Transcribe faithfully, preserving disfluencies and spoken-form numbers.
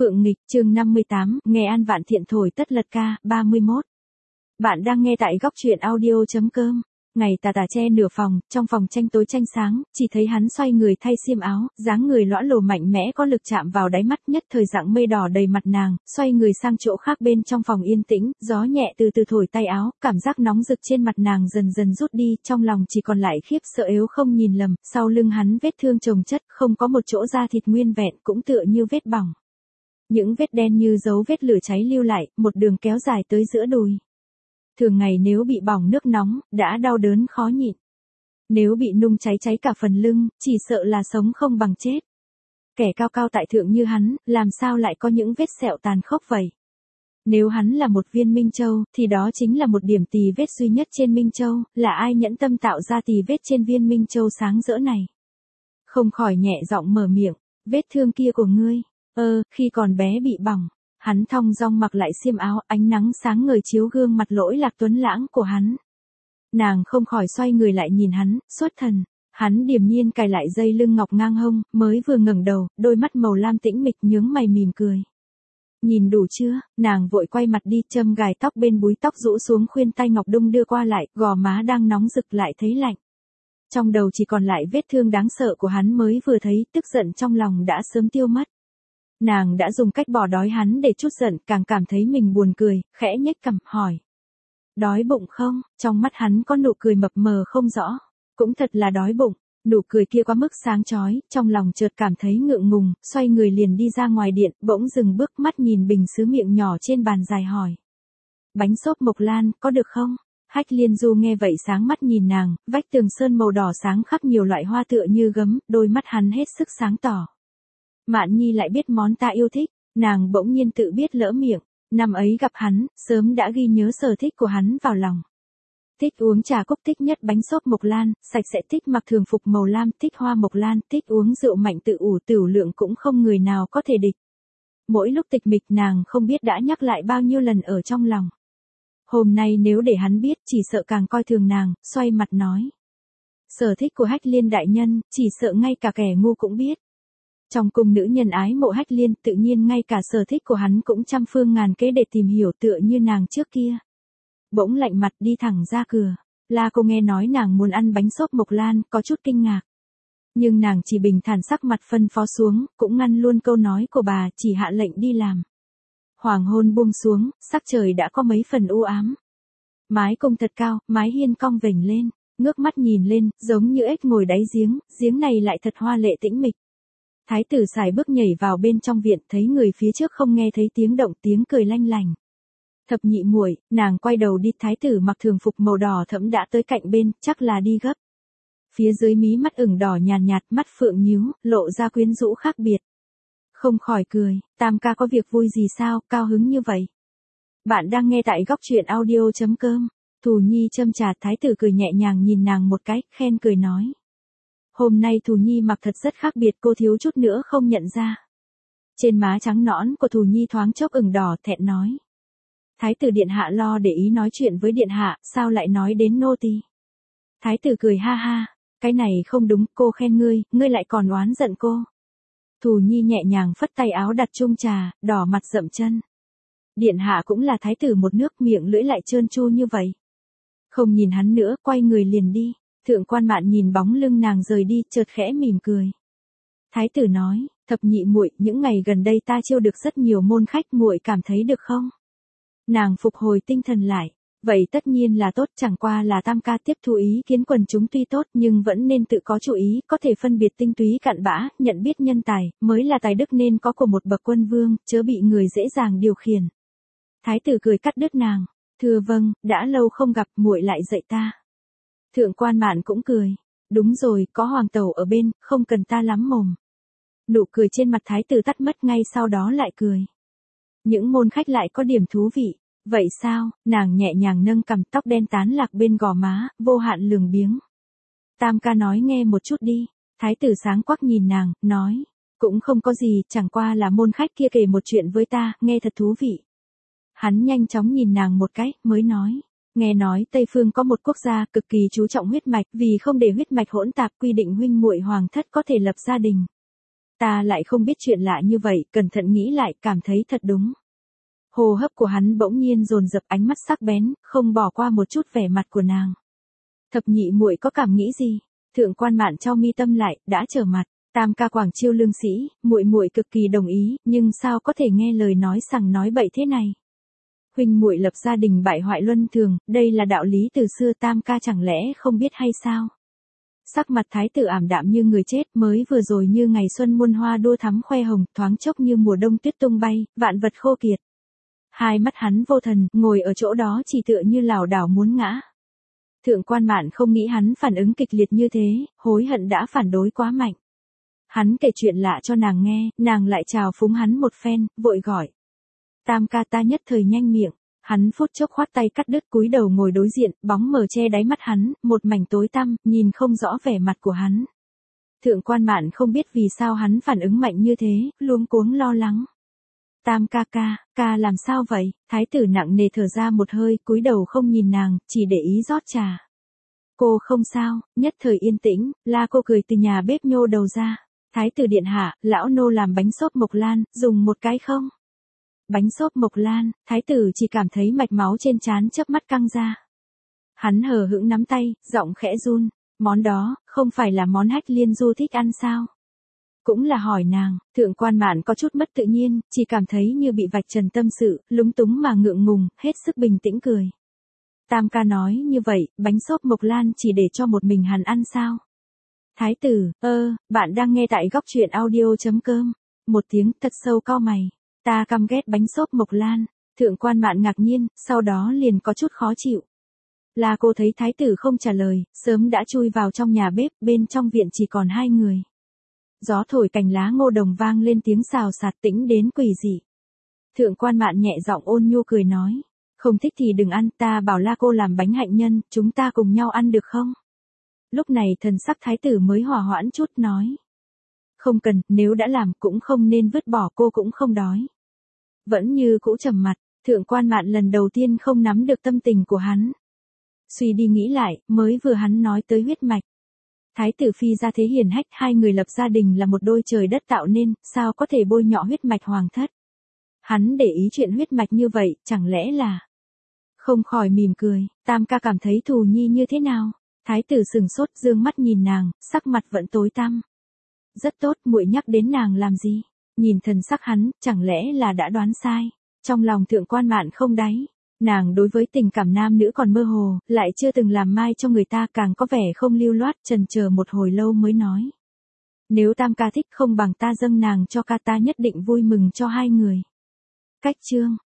Phượng Nghịch, chương năm mươi tám, nghe An Vạn Thiện thổi tất lật ca, ba mươi mốt. Bạn đang nghe tại góc truyện audio.com. Ngày tà tà che nửa phòng, trong phòng tranh tối tranh sáng, chỉ thấy hắn xoay người thay xiêm áo, dáng người lõa lồ mạnh mẽ có lực chạm vào đáy mắt, nhất thời dạng mây đỏ đầy mặt nàng, xoay người sang chỗ khác bên trong phòng yên tĩnh, gió nhẹ từ từ thổi tay áo, cảm giác nóng rực trên mặt nàng dần dần rút đi, trong lòng chỉ còn lại khiếp sợ yếu không nhìn lầm, sau lưng hắn vết thương chồng chất, không có một chỗ da thịt nguyên vẹn, cũng tựa như vết bỏng. Những vết đen như dấu vết lửa cháy lưu lại, một đường kéo dài tới giữa đùi. Thường ngày nếu bị bỏng nước nóng, đã đau đớn khó nhịn. Nếu bị nung cháy cháy cả phần lưng, chỉ sợ là sống không bằng chết. Kẻ cao cao tại thượng như hắn, làm sao lại có những vết sẹo tàn khốc vậy? Nếu hắn là một viên minh châu, thì đó chính là một điểm tì vết duy nhất trên minh châu, là ai nhẫn tâm tạo ra tì vết trên viên minh châu sáng rỡ này? Không khỏi nhẹ giọng mở miệng, vết thương kia của ngươi, ơ, khi còn bé bị bỏng. Hắn thong dong mặc lại xiêm áo, ánh nắng sáng ngời chiếu gương mặt lỗi lạc tuấn lãng của hắn. Nàng không khỏi xoay người lại nhìn hắn, xuất thần. Hắn điềm nhiên cài lại dây lưng ngọc ngang hông, mới vừa ngẩng đầu, đôi mắt màu lam tĩnh mịch nhướng mày mỉm cười. Nhìn đủ chưa? Nàng vội quay mặt đi, châm gài tóc bên búi tóc rũ xuống, khuyên tay ngọc đung đưa qua lại, gò má đang nóng rực lại thấy lạnh. Trong đầu chỉ còn lại vết thương đáng sợ của hắn mới vừa thấy, tức giận trong lòng đã sớm tiêu mất. Nàng đã dùng cách bỏ đói hắn để chút giận, càng cảm thấy mình buồn cười, khẽ nhếch cằm, hỏi. Đói bụng không? Trong mắt hắn có nụ cười mập mờ không rõ. Cũng thật là đói bụng. Nụ cười kia quá mức sáng chói, trong lòng chợt cảm thấy ngượng ngùng, xoay người liền đi ra ngoài điện, bỗng dừng bước, mắt nhìn bình sứ miệng nhỏ trên bàn dài hỏi. Bánh xốp Mộc Lan, có được không? Hách Liên Du nghe vậy sáng mắt nhìn nàng, vách tường sơn màu đỏ sáng khắp nhiều loại hoa tựa như gấm, đôi mắt hắn hết sức sáng tỏ. Mạn Nhi lại biết món ta yêu thích, nàng bỗng nhiên tự biết lỡ miệng, năm ấy gặp hắn, sớm đã ghi nhớ sở thích của hắn vào lòng. Thích uống trà cúc, thích nhất bánh xốp Mộc Lan, sạch sẽ, thích mặc thường phục màu lam, thích hoa Mộc Lan, thích uống rượu mạnh tự ủ tửu lượng cũng không người nào có thể địch. Mỗi lúc tịch mịch nàng không biết đã nhắc lại bao nhiêu lần ở trong lòng. Hôm nay nếu để hắn biết chỉ sợ càng coi thường nàng, xoay mặt nói. Sở thích của Hách Liên đại nhân, chỉ sợ ngay cả kẻ ngu cũng biết. Trong cung nữ nhân ái mộ Hách Liên, tự nhiên ngay cả sở thích của hắn cũng trăm phương ngàn kế để tìm hiểu tựa như nàng trước kia. Bỗng lạnh mặt đi thẳng ra cửa. La cô nghe nói nàng muốn ăn bánh xốp Mộc Lan, có chút kinh ngạc. Nhưng nàng chỉ bình thản sắc mặt phân phó xuống, cũng ngăn luôn câu nói của bà, chỉ hạ lệnh đi làm. Hoàng hôn buông xuống, sắc trời đã có mấy phần u ám. Mái cung thật cao, mái hiên cong vểnh lên, ngước mắt nhìn lên, giống như ếch ngồi đáy giếng, giếng này lại thật hoa lệ tĩnh mịch. Thái tử xài bước nhảy vào bên trong viện, thấy người phía trước không nghe thấy tiếng động, tiếng cười lanh lành. Thập nhị muội, nàng quay đầu đi, thái tử mặc thường phục màu đỏ thẫm đã tới cạnh bên, chắc là đi gấp. Phía dưới mí mắt ửng đỏ nhàn nhạt, mắt phượng nhíu, lộ ra quyến rũ khác biệt. Không khỏi cười, tam ca có việc vui gì sao, cao hứng như vậy. Bạn đang nghe tại góc truyện audio.com. Thù Nhi châm trà, thái tử cười nhẹ nhàng nhìn nàng một cái, khen cười nói. Hôm nay Thù Nhi mặc thật rất khác biệt, cô thiếu chút nữa không nhận ra. Trên má trắng nõn của Thù Nhi thoáng chốc ửng đỏ, thẹn nói. Thái tử điện hạ lo để ý nói chuyện với điện hạ, sao lại nói đến nô tỳ? Thái tử cười ha ha, cái này không đúng, cô khen ngươi, ngươi lại còn oán giận cô. Thù Nhi nhẹ nhàng phất tay áo đặt chung trà, đỏ mặt dậm chân. Điện hạ cũng là thái tử một nước, miệng lưỡi lại trơn tru như vậy. Không nhìn hắn nữa, quay người liền đi. Thượng quan Mạn nhìn bóng lưng nàng rời đi, chợt khẽ mỉm cười. Thái tử nói, thập nhị muội, những ngày gần đây ta chiêu được rất nhiều môn khách, muội cảm thấy được không? Nàng phục hồi tinh thần lại, vậy tất nhiên là tốt, chẳng qua là tam ca tiếp thu ý kiến quần chúng tuy tốt nhưng vẫn nên tự có chủ ý, có thể phân biệt tinh túy cặn bã, nhận biết nhân tài, mới là tài đức nên có của một bậc quân vương, chớ bị người dễ dàng điều khiển. Thái tử cười cắt đứt nàng, thưa vâng, đã lâu không gặp, muội lại dạy ta. Thượng quan Mạn cũng cười, đúng rồi, có hoàng tẩu ở bên, không cần ta lắm mồm. Nụ cười trên mặt thái tử tắt mất, ngay sau đó lại cười. Những môn khách lại có điểm thú vị, vậy sao? Nàng nhẹ nhàng nâng cằm, tóc đen tán lạc bên gò má, vô hạn lường biếng. Tam ca nói nghe một chút đi. Thái tử sáng quắc nhìn nàng, nói, cũng không có gì, chẳng qua là môn khách kia kể một chuyện với ta, nghe thật thú vị. Hắn nhanh chóng nhìn nàng một cái, mới nói. Nghe nói Tây Phương có một quốc gia cực kỳ chú trọng huyết mạch, vì không để huyết mạch hỗn tạp, quy định huynh muội hoàng thất có thể lập gia đình. Ta lại không biết chuyện lạ như vậy, cẩn thận nghĩ lại, cảm thấy thật đúng. Hô hấp của hắn bỗng nhiên dồn dập, ánh mắt sắc bén, không bỏ qua một chút vẻ mặt của nàng. Thập nhị muội có cảm nghĩ gì? Thượng Quan Mạn chau mi tâm lại, đã trở mặt. Tam ca Quảng Chiêu lương sĩ, muội muội cực kỳ đồng ý, nhưng sao có thể nghe lời nói sằng nói bậy thế này? Huynh muội lập gia đình bại hoại luân thường, đây là đạo lý từ xưa, Tam ca chẳng lẽ không biết hay sao? Sắc mặt thái tử ảm đạm như người chết, mới vừa rồi như ngày xuân muôn hoa đua thắm khoe hồng, thoáng chốc như mùa đông tuyết tung bay, vạn vật khô kiệt. Hai mắt hắn vô thần, ngồi ở chỗ đó chỉ tựa như lảo đảo muốn ngã. Thượng Quan Mạn không nghĩ hắn phản ứng kịch liệt như thế, hối hận đã phản đối quá mạnh. Hắn kể chuyện lạ cho nàng nghe, nàng lại chào phúng hắn một phen, vội gọi. Tam ca, ta nhất thời nhanh miệng. Hắn phút chốc khoát tay cắt đứt, cúi đầu ngồi đối diện, bóng mờ che đáy mắt hắn, một mảnh tối tăm, nhìn không rõ vẻ mặt của hắn. Thượng Quan Mạn không biết vì sao hắn phản ứng mạnh như thế, luống cuống lo lắng. Tam ca ca, ca làm sao vậy? Thái tử nặng nề thở ra một hơi, cúi đầu không nhìn nàng, chỉ để ý rót trà. Cô không sao, nhất thời yên tĩnh, La cô cười từ nhà bếp nhô đầu ra. Thái tử điện hạ, lão nô làm bánh xốp mộc lan, dùng một cái không? Bánh xốp mộc lan, thái tử chỉ cảm thấy mạch máu trên trán chớp mắt căng ra. Hắn hờ hững nắm tay, giọng khẽ run, món đó, không phải là món Hách Liên Du thích ăn sao? Cũng là hỏi nàng, Thượng Quan Mạn có chút mất tự nhiên, chỉ cảm thấy như bị vạch trần tâm sự, lúng túng mà ngượng ngùng, hết sức bình tĩnh cười. Tam ca nói như vậy, bánh xốp mộc lan chỉ để cho một mình hắn ăn sao? Thái tử, ơ, bạn đang nghe tại góc truyện audio.com. Một tiếng thật sâu cau mày. Ta căm ghét bánh xốp mộc lan. Thượng Quan Mạn ngạc nhiên, sau đó liền có chút khó chịu. Là cô thấy thái tử không trả lời, sớm đã chui vào trong nhà bếp, bên trong viện chỉ còn hai người. Gió thổi cành lá ngô đồng vang lên tiếng xào xạc tĩnh đến quỷ dị. Thượng Quan Mạn nhẹ giọng ôn nhu cười nói. Không thích thì đừng ăn, ta bảo La cô làm bánh hạnh nhân, chúng ta cùng nhau ăn được không? Lúc này thần sắc thái tử mới hòa hoãn chút nói. Không cần, nếu đã làm cũng không nên vứt bỏ, cô cũng không đói. Vẫn như cũ trầm mặt, Thượng Quan Mạn lần đầu tiên không nắm được tâm tình của hắn. Suy đi nghĩ lại, mới vừa hắn nói tới huyết mạch. Thái tử phi gia thế hiền hách, hai người lập gia đình là một đôi trời đất tạo nên, sao có thể bôi nhọ huyết mạch hoàng thất. Hắn để ý chuyện huyết mạch như vậy, chẳng lẽ là... Không khỏi mỉm cười, Tam ca cảm thấy Thù Nhi như thế nào? Thái tử sừng sốt, dương mắt nhìn nàng, sắc mặt vẫn tối tăm. Rất tốt, muội nhắc đến nàng làm gì? Nhìn thần sắc hắn, chẳng lẽ là đã đoán sai? Trong lòng Thượng Quan Mạn không đáy. Nàng đối với tình cảm nam nữ còn mơ hồ, lại chưa từng làm mai cho người ta, càng có vẻ không lưu loát, chần chờ một hồi lâu mới nói. Nếu Tam ca thích không bằng ta dâng nàng cho ca, ta nhất định vui mừng cho hai người. Cách chương.